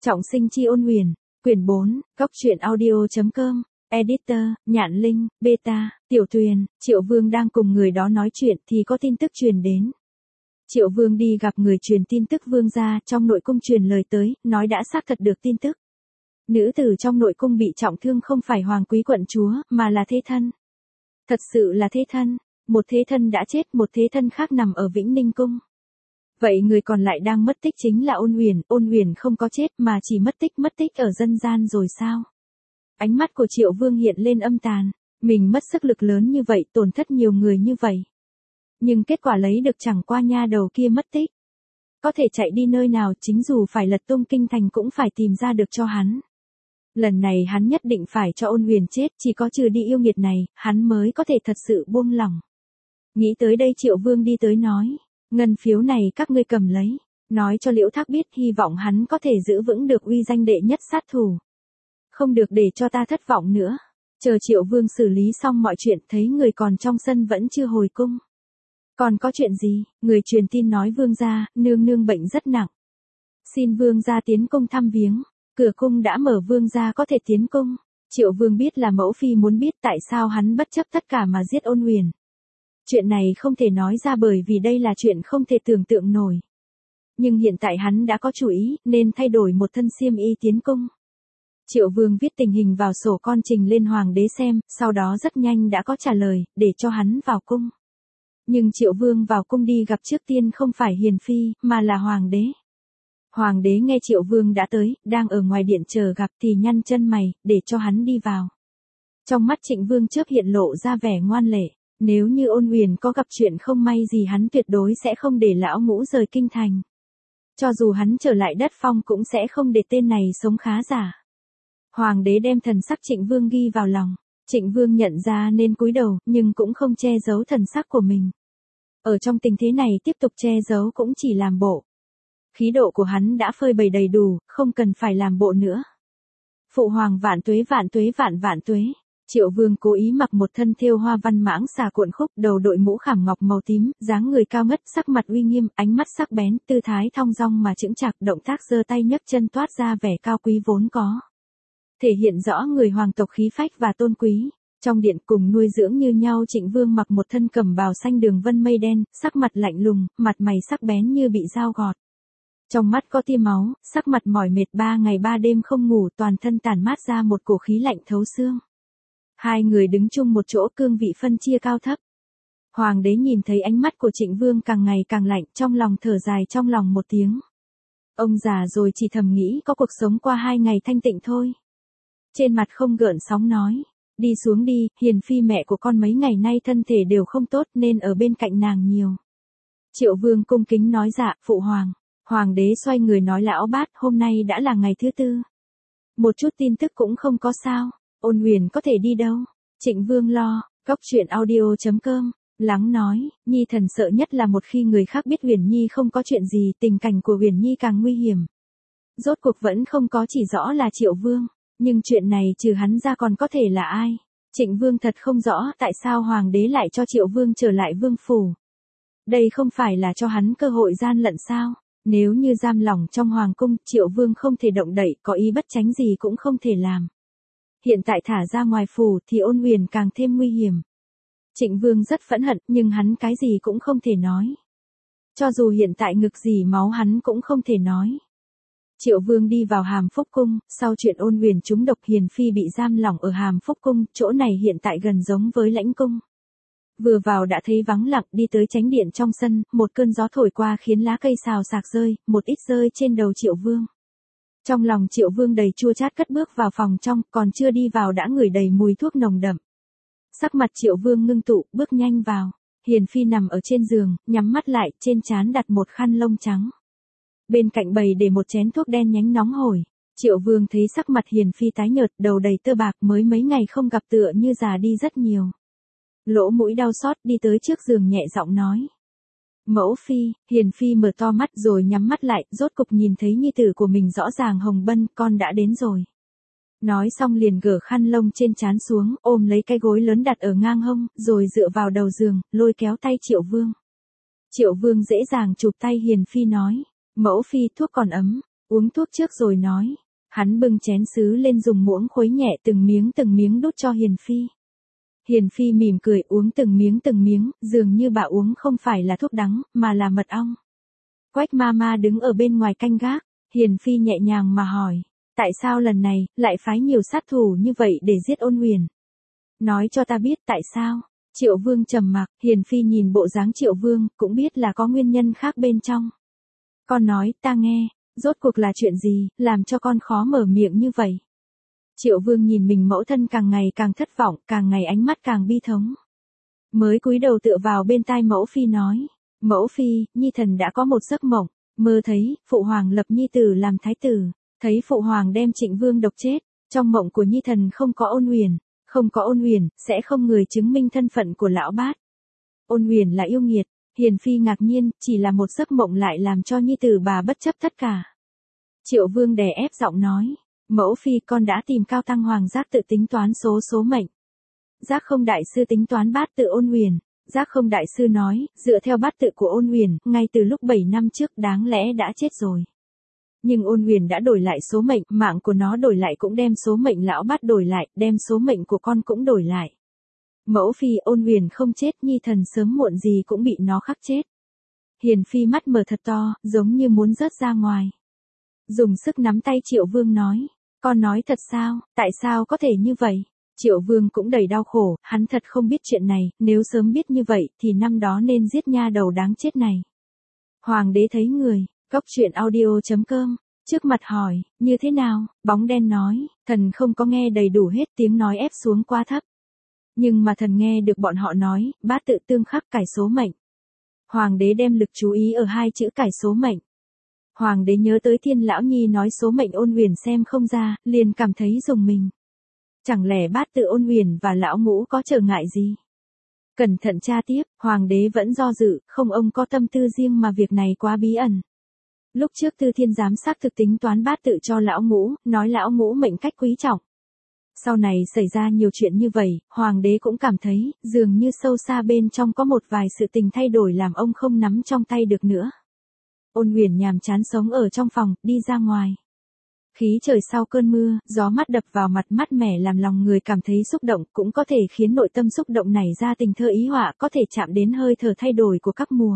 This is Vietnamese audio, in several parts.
Trọng sinh chi ôn huyền, quyển 4, góc truyện audio.com, editor, Nhạn Linh, beta, Tiểu Tuyền. Triệu Vương đang cùng người đó nói chuyện thì có tin tức truyền đến. Triệu Vương đi gặp người truyền tin tức Vương gia, trong nội cung truyền lời tới, nói đã xác thật được tin tức. Nữ tử trong nội cung bị trọng thương không phải hoàng quý quận chúa, mà là thế thân. Thật sự là thế thân, một thế thân đã chết, một thế thân khác nằm ở Vĩnh Ninh cung. Vậy người còn lại đang mất tích chính là Ôn Huyền không có chết mà chỉ mất tích ở dân gian rồi sao? Ánh mắt của Triệu Vương hiện lên âm tàn, mình mất sức lực lớn như vậy, tổn thất nhiều người như vậy. Nhưng kết quả lấy được chẳng qua nha đầu kia mất tích. Có thể chạy đi nơi nào, chính dù phải lật tung kinh thành cũng phải tìm ra được cho hắn. Lần này hắn nhất định phải cho Ôn Huyền chết, chỉ có trừ đi yêu nghiệt này, hắn mới có thể thật sự buông lỏng. Nghĩ tới đây Triệu Vương đi tới nói, ngân phiếu này các ngươi cầm lấy, nói cho Liễu Thác biết, hy vọng hắn có thể giữ vững được uy danh đệ nhất sát thủ. Không được để cho ta thất vọng nữa. Chờ Triệu Vương xử lý xong mọi chuyện, thấy người còn trong sân vẫn chưa hồi cung. Còn có chuyện gì? Người truyền tin nói Vương gia, nương nương bệnh rất nặng. Xin Vương gia tiến cung thăm viếng. Cửa cung đã mở, Vương gia có thể tiến cung. Triệu Vương biết là mẫu phi muốn biết tại sao hắn bất chấp tất cả mà giết Ôn Huyền. Chuyện này không thể nói ra bởi vì đây là chuyện không thể tưởng tượng nổi. Nhưng hiện tại hắn đã có chủ ý, nên thay đổi một thân xiêm y tiến cung. Triệu Vương viết tình hình vào sổ con trình lên hoàng đế xem, sau đó rất nhanh đã có trả lời, để cho hắn vào cung. Nhưng Triệu Vương vào cung đi gặp trước tiên không phải Hiền Phi, mà là hoàng đế. Hoàng đế nghe Triệu Vương đã tới, đang ở ngoài điện chờ gặp thì nhăn chân mày, để cho hắn đi vào. Trong mắt Trịnh Vương chớp hiện lộ ra vẻ ngoan lệ. Nếu như Ôn Huyền có gặp chuyện không may gì hắn tuyệt đối sẽ không để lão ngũ rời kinh thành. Cho dù hắn trở lại đất phong cũng sẽ không để tên này sống khá giả. Hoàng đế đem thần sắc Trịnh Vương ghi vào lòng. Trịnh Vương nhận ra nên cúi đầu, nhưng cũng không che giấu thần sắc của mình. Ở trong tình thế này tiếp tục che giấu cũng chỉ làm bộ. Khí độ của hắn đã phơi bày đầy đủ, không cần phải làm bộ nữa. Phụ hoàng vạn tuế vạn tuế vạn tuế. Triệu Vương cố ý mặc một thân thêu hoa văn mãng xà cuộn khúc, đầu đội mũ khảm ngọc màu tím, dáng người cao ngất, sắc mặt uy nghiêm, ánh mắt sắc bén, tư thái thong dong mà chững chạc, động tác giơ tay nhấc chân toát ra vẻ cao quý vốn có. Thể hiện rõ người hoàng tộc khí phách và tôn quý. Trong điện cùng nuôi dưỡng như nhau, Trịnh Vương mặc một thân cẩm bào xanh đường vân mây đen, sắc mặt lạnh lùng, mặt mày sắc bén như bị dao gọt. Trong mắt có tia máu, sắc mặt mỏi mệt 3 ngày 3 đêm không ngủ, toàn thân tản mát ra một cổ khí lạnh thấu xương. Hai người đứng chung một chỗ, cương vị phân chia cao thấp. Hoàng đế nhìn thấy ánh mắt của Trịnh Vương càng ngày càng lạnh, trong lòng thở dài trong lòng một tiếng. Ông già rồi chỉ thầm nghĩ có cuộc sống qua 2 ngày thanh tịnh thôi. Trên mặt không gợn sóng nói, đi xuống đi, Hiền Phi mẹ của con mấy ngày nay thân thể đều không tốt nên ở bên cạnh nàng nhiều. Triệu Vương cung kính nói dạ, phụ hoàng. Hoàng đế xoay người nói lão bát, hôm nay đã là ngày thứ 4. Một chút tin tức cũng không có sao. Ôn Huyền có thể đi đâu? Trịnh Vương lo, góc truyện audio.com, lắng nói, Nhi thần sợ nhất là một khi người khác biết Huyền Nhi không có chuyện gì, tình cảnh của Huyền Nhi càng nguy hiểm. Rốt cuộc vẫn không có chỉ rõ là Triệu Vương, nhưng chuyện này trừ hắn ra còn có thể là ai? Trịnh Vương thật không rõ tại sao hoàng đế lại cho Triệu Vương trở lại vương phủ. Đây không phải là cho hắn cơ hội gian lận sao? Nếu như giam lỏng trong hoàng cung, Triệu Vương không thể động đậy, có ý bất tránh gì cũng không thể làm. Hiện tại thả ra ngoài phủ thì Ôn Huyền càng thêm nguy hiểm. Trịnh Vương rất phẫn hận, nhưng hắn cái gì cũng không thể nói. Cho dù hiện tại ngực dỉ máu hắn cũng không thể nói. Triệu Vương đi vào Hàm Phúc cung, sau chuyện Ôn Huyền trúng độc, Hiền Phi bị giam lỏng ở Hàm Phúc cung, chỗ này hiện tại gần giống với Lãnh cung. Vừa vào đã thấy vắng lặng, đi tới chánh điện trong sân, một cơn gió thổi qua khiến lá cây xào xạc rơi, một ít rơi trên đầu Triệu Vương. Trong lòng Triệu Vương đầy chua chát, cất bước vào phòng trong, còn chưa đi vào đã ngửi đầy mùi thuốc nồng đậm. Sắc mặt Triệu Vương ngưng tụ, bước nhanh vào. Hiền Phi nằm ở trên giường, nhắm mắt lại, trên trán đặt một khăn lông trắng. Bên cạnh bày để một chén thuốc đen nhánh nóng hổi. Triệu Vương thấy sắc mặt Hiền Phi tái nhợt, đầu đầy tơ bạc, mới mấy ngày không gặp tựa như già đi rất nhiều. Lỗ mũi đau xót, đi tới trước giường nhẹ giọng nói. Mẫu phi. Hiền Phi mở to mắt rồi nhắm mắt lại, rốt cục nhìn thấy nhi tử của mình rõ ràng hồng bân, con đã đến rồi. Nói xong liền gỡ khăn lông trên trán xuống, ôm lấy cái gối lớn đặt ở ngang hông, rồi dựa vào đầu giường, lôi kéo tay Triệu Vương. Triệu Vương dễ dàng chụp tay Hiền Phi nói, mẫu phi thuốc còn ấm, uống thuốc trước rồi nói. Hắn bưng chén sứ lên dùng muỗng khuấy nhẹ từng miếng đút cho Hiền Phi. Hiền Phi mỉm cười uống từng miếng, dường như bà uống không phải là thuốc đắng, mà là mật ong. Quách Mama đứng ở bên ngoài canh gác, Hiền Phi nhẹ nhàng mà hỏi, tại sao lần này, lại phái nhiều sát thủ như vậy để giết Ôn Huyền? Nói cho ta biết tại sao. Triệu Vương trầm mặc, Hiền Phi nhìn bộ dáng Triệu Vương, cũng biết là có nguyên nhân khác bên trong. Con nói, ta nghe, rốt cuộc là chuyện gì, làm cho con khó mở miệng như vậy? Triệu Vương nhìn mình mẫu thân càng ngày càng thất vọng, càng ngày ánh mắt càng bi thống. Mới cúi đầu tựa vào bên tai mẫu phi nói, mẫu phi, nhi thần đã có một giấc mộng, mơ thấy, phụ hoàng lập nhi tử làm thái tử, thấy phụ hoàng đem Trịnh Vương độc chết, trong mộng của nhi thần không có Ôn Huyền, không có Ôn Huyền, sẽ không người chứng minh thân phận của lão bát. Ôn Huyền là yêu nghiệt. Hiền Phi ngạc nhiên, chỉ là một giấc mộng lại làm cho nhi tử bà bất chấp tất cả. Triệu Vương đè ép giọng nói, mẫu phi con đã tìm Cao Tăng Hoàng Giác tự tính toán số mệnh. Giác không đại sư tính toán bát tự Ôn Huyền, Giác không đại sư nói, dựa theo bát tự của Ôn Huyền, ngay từ lúc 7 năm trước đáng lẽ đã chết rồi. Nhưng Ôn Huyền đã đổi lại số mệnh, mạng của nó đổi lại cũng đem số mệnh lão bát đổi lại, đem số mệnh của con cũng đổi lại. Mẫu phi, Ôn Huyền không chết, nhi thần sớm muộn gì cũng bị nó khắc chết. Hiền Phi mắt mở thật to, giống như muốn rớt ra ngoài. Dùng sức nắm tay Triệu Vương nói, con nói thật sao, tại sao có thể như vậy? Triệu Vương cũng đầy đau khổ, hắn thật không biết chuyện này, nếu sớm biết như vậy thì năm đó nên giết nha đầu đáng chết này. Hoàng đế thấy người, Cốc Truyện Audio.com, trước mặt hỏi, như thế nào? Bóng đen nói, thần không có nghe đầy đủ hết, tiếng nói ép xuống quá thấp. Nhưng mà thần nghe được bọn họ nói, bát tự tương khắc cải số mệnh. Hoàng đế đem lực chú ý ở hai chữ cải số mệnh. Hoàng đế nhớ tới Thiên Lão Nhi nói số mệnh Ôn Huyền xem không ra, liền cảm thấy rùng mình. Chẳng lẽ bát tự Ôn Huyền và Lão Ngũ có trở ngại gì? Cẩn thận tra tiếp, Hoàng đế vẫn do dự, không ông có tâm tư riêng mà việc này quá bí ẩn. Lúc trước Tư Thiên giám xác thực tính toán bát tự cho Lão Ngũ, nói Lão Ngũ mệnh cách quý trọng. Sau này xảy ra nhiều chuyện như vậy, Hoàng đế cũng cảm thấy, dường như sâu xa bên trong có một vài sự tình thay đổi làm ông không nắm trong tay được nữa. Ôn Huyền nhàm chán sống ở trong phòng, đi ra ngoài. Khí trời sau cơn mưa, gió mát đập vào mặt mát mẻ làm lòng người cảm thấy xúc động, cũng có thể khiến nội tâm xúc động nảy ra tình thơ ý họa, có thể chạm đến hơi thở thay đổi của các mùa.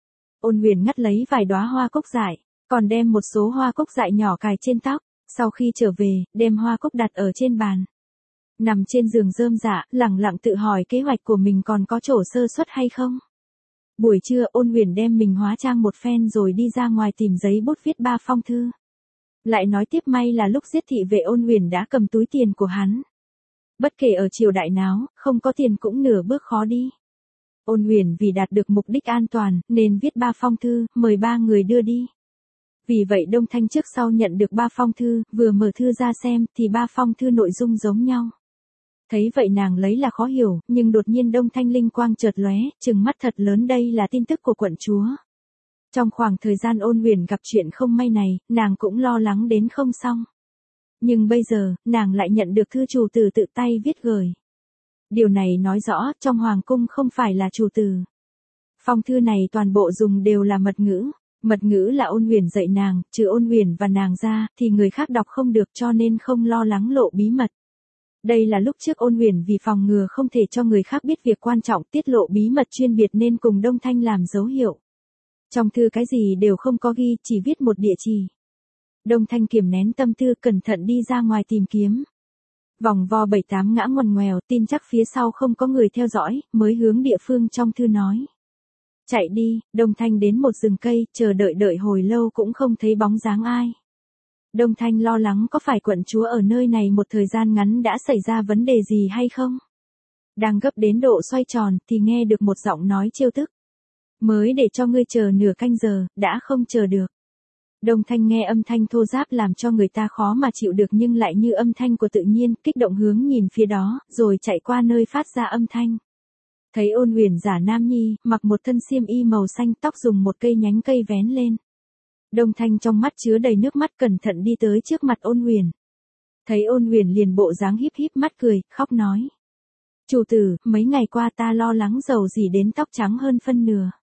Ôn Huyền ngắt lấy vài đóa hoa cúc dại, còn đem một số hoa cúc dại nhỏ cài trên tóc, sau khi trở về, đem hoa cúc đặt ở trên bàn. Nằm trên giường rơm rạ, lẳng lặng tự hỏi kế hoạch của mình còn có chỗ sơ suất hay không. Buổi trưa Ôn Huyền đem mình hóa trang một phen rồi đi ra ngoài tìm giấy bút viết 3 phong thư. Lại nói tiếp may là lúc giết thị vệ Ôn Huyền đã cầm túi tiền của hắn. Bất kể ở triều đại nào, không có tiền cũng nửa bước khó đi. Ôn Huyền vì đạt được mục đích an toàn, nên viết 3 phong thư, mời 3 người đưa đi. Vì vậy Đông Thanh trước sau nhận được 3 phong thư, vừa mở thư ra xem, thì 3 phong thư nội dung giống nhau. Thấy vậy nàng lấy là khó hiểu, nhưng đột nhiên Đông Thanh linh quang chợt lóe, trừng mắt thật lớn, đây là tin tức của quận chúa. Trong khoảng thời gian Ôn Huyền gặp chuyện không may này, nàng cũng lo lắng đến không xong. Nhưng bây giờ, nàng lại nhận được thư chủ tử tự tay viết gửi. Điều này nói rõ, trong hoàng cung không phải là chủ tử. Phong thư này toàn bộ dùng đều là mật ngữ. Mật ngữ là Ôn Huyền dạy nàng, trừ Ôn Huyền và nàng ra, thì người khác đọc không được, cho nên không lo lắng lộ bí mật. Đây là lúc trước Ôn Huyền vì phòng ngừa không thể cho người khác biết việc quan trọng tiết lộ bí mật chuyên biệt nên cùng Đông Thanh làm dấu hiệu. Trong thư cái gì đều không có ghi, chỉ viết một địa chỉ. Đông Thanh kiềm nén tâm tư cẩn thận đi ra ngoài tìm kiếm. Vòng vo 7-8 ngã ngoằn ngoèo, tin chắc phía sau không có người theo dõi, mới hướng địa phương trong thư nói. Chạy đi, Đông Thanh đến một rừng cây, chờ đợi hồi lâu cũng không thấy bóng dáng ai. Đông Thanh lo lắng có phải quận chúa ở nơi này một thời gian ngắn đã xảy ra vấn đề gì hay không? Đang gấp đến độ xoay tròn thì nghe được một giọng nói trêu tức. Mới để cho ngươi chờ nửa canh giờ, đã không chờ được. Đông Thanh nghe âm thanh thô ráp làm cho người ta khó mà chịu được nhưng lại như âm thanh của tự nhiên, kích động hướng nhìn phía đó, rồi chạy qua nơi phát ra âm thanh. Thấy Ôn Huyền giả nam nhi, mặc một thân xiêm y màu xanh, tóc dùng một cây nhánh cây vén lên. Đông Thanh trong mắt chứa đầy nước mắt cẩn thận đi tới trước mặt Ôn Huyền. Thấy Ôn Huyền liền bộ dáng híp híp mắt cười, khóc nói. Chủ tử, mấy ngày qua ta lo lắng dầu gì đến tóc trắng hơn phân nửa.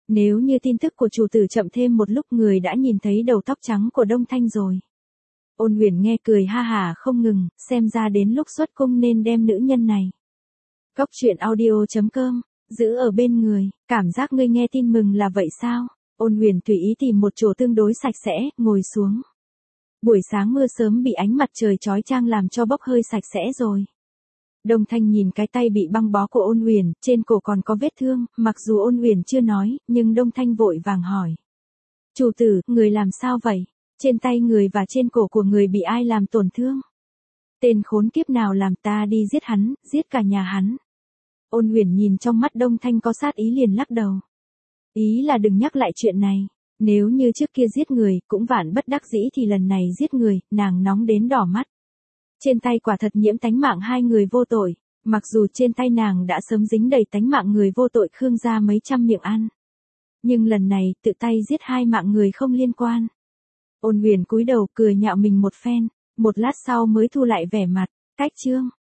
Nếu như tin tức của chủ tử chậm thêm một lúc người đã nhìn thấy đầu tóc trắng của Đông Thanh rồi. Ôn Huyền nghe cười ha hả không ngừng, xem ra đến lúc xuất cung nên đem nữ nhân này. Cốc truyện audio.com, giữ ở bên người, cảm giác ngươi nghe tin mừng là vậy sao? Ôn Huyền tùy ý tìm một chỗ tương đối sạch sẽ, ngồi xuống. Buổi sáng mưa sớm bị ánh mặt trời chói chang làm cho bốc hơi sạch sẽ rồi. Đông Thanh nhìn cái tay bị băng bó của Ôn Huyền, trên cổ còn có vết thương, mặc dù Ôn Huyền chưa nói, nhưng Đông Thanh vội vàng hỏi. Chủ tử, người làm sao vậy? Trên tay người và trên cổ của người bị ai làm tổn thương? Tên khốn kiếp nào làm ta đi giết hắn, giết cả nhà hắn? Ôn Huyền nhìn trong mắt Đông Thanh có sát ý liền lắc đầu. Ý là đừng nhắc lại chuyện này. Nếu như trước kia giết người, cũng vạn bất đắc dĩ thì lần này giết người, nàng nóng đến đỏ mắt. Trên tay quả thật nhiễm tánh mạng hai người vô tội, mặc dù trên tay nàng đã sớm dính đầy tánh mạng người vô tội Khương gia mấy trăm miệng ăn. Nhưng lần này, tự tay giết hai mạng người không liên quan. Ôn Huyền cúi đầu cười nhạo mình một phen, một lát sau mới thu lại vẻ mặt, cách chương.